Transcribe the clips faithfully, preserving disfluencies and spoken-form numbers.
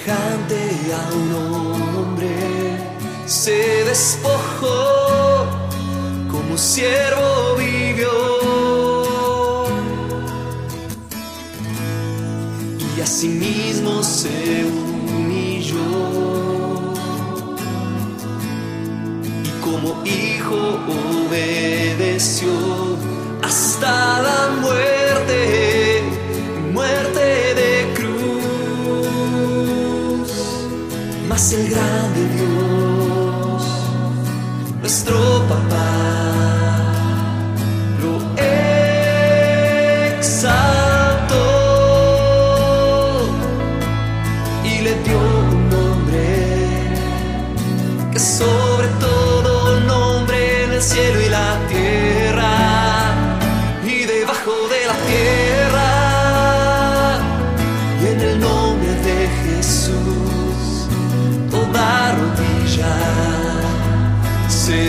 semejante a un hombre, se despojó, como siervo vivió, y asimismo se humilló, y como hijo obedeció hasta la muerte, muerte de cruz. Mas el grande Dios, nuestro papá, lo exaltó y le dio un nombre que sobre todo nombre en el cielo y la tierra, y debajo de la tierra, y en el nombre de Jesús toda rodilla se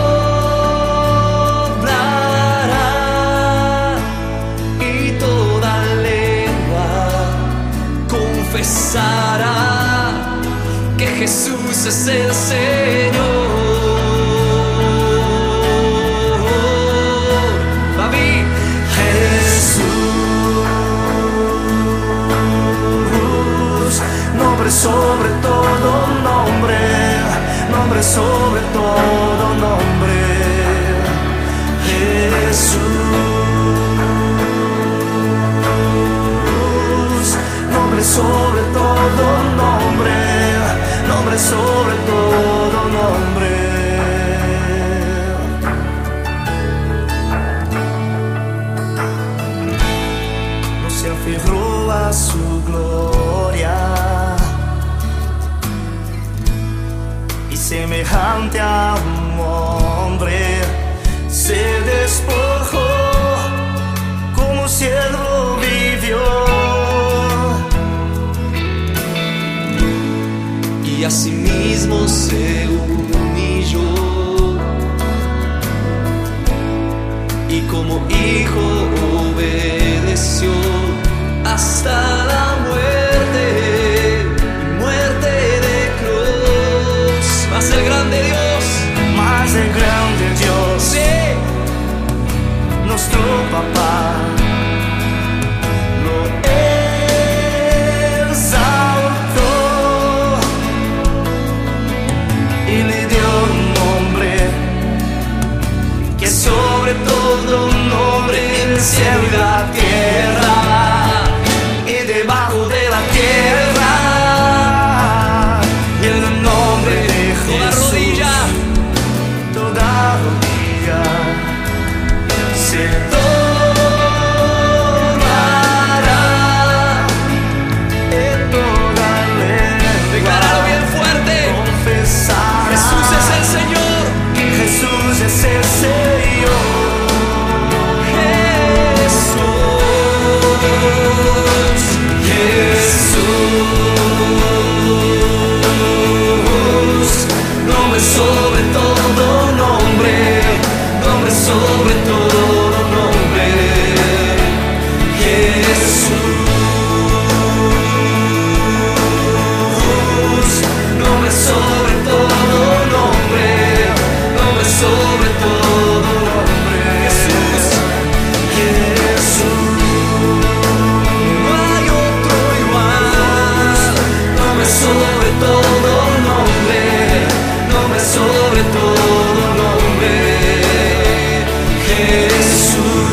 doblará y toda lengua confesará que Jesús es el Señor. David, Jesús, nombre sobre todo nombre, nombre sobre todo nombre. Jesús, nombre sobre todo nombre, nombre sobre todo nombre. No se aferró a su gloria, y semejante a un hombre se despojó, como siervo vivió, y asimismo se humilló, y como hijo obedeció hasta la muerte, muerte de cruz. Mas el grande Dios, más el grande Dios, sí, nuestro papá, lo exaltó y le dio un nombre que sobre todo nombre en el cielo y la tierra, y debajo de la tierra, y en el nombre de toda Jesús rodilla, toda rodilla se doblará y toda lengua decláralo bien fuerte, confesará Jesús es el Señor. Jesús es el Señor. Jesús, nombre sobre todo nombre, nombre sobre todo nombre. Jesús, nombre sobre todo nombre, nombre sobre todo nombre. Jesús, Jesús. No hay otro igual, nombre sobre todo nombre, nombre sobre todo nombre. Jesús,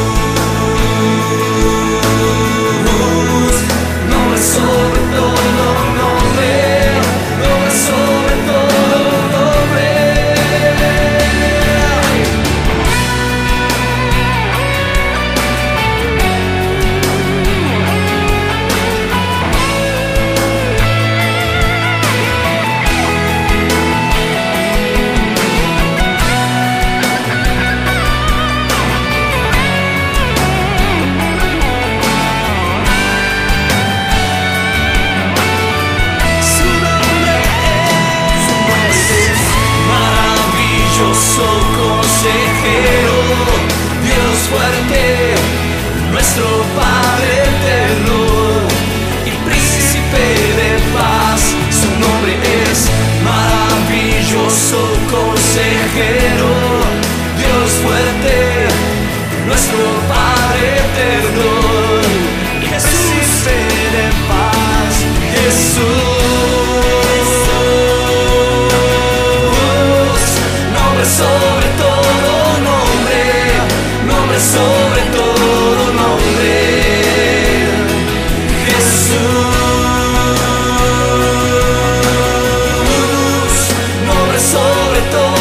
nombre sobre todo nombre, nombre sobre todo nombre. Su nombre es maravilloso consejero, Dios fuerte, nuestro Padre eterno y príncipe de paz. poderoso consejero, Dios fuerte, nuestro Padre eterno, Jesús de paz, Jesús, nombre sobre todo nombre, nombre sobre todo nombre, Jesús, nombre sobre todo.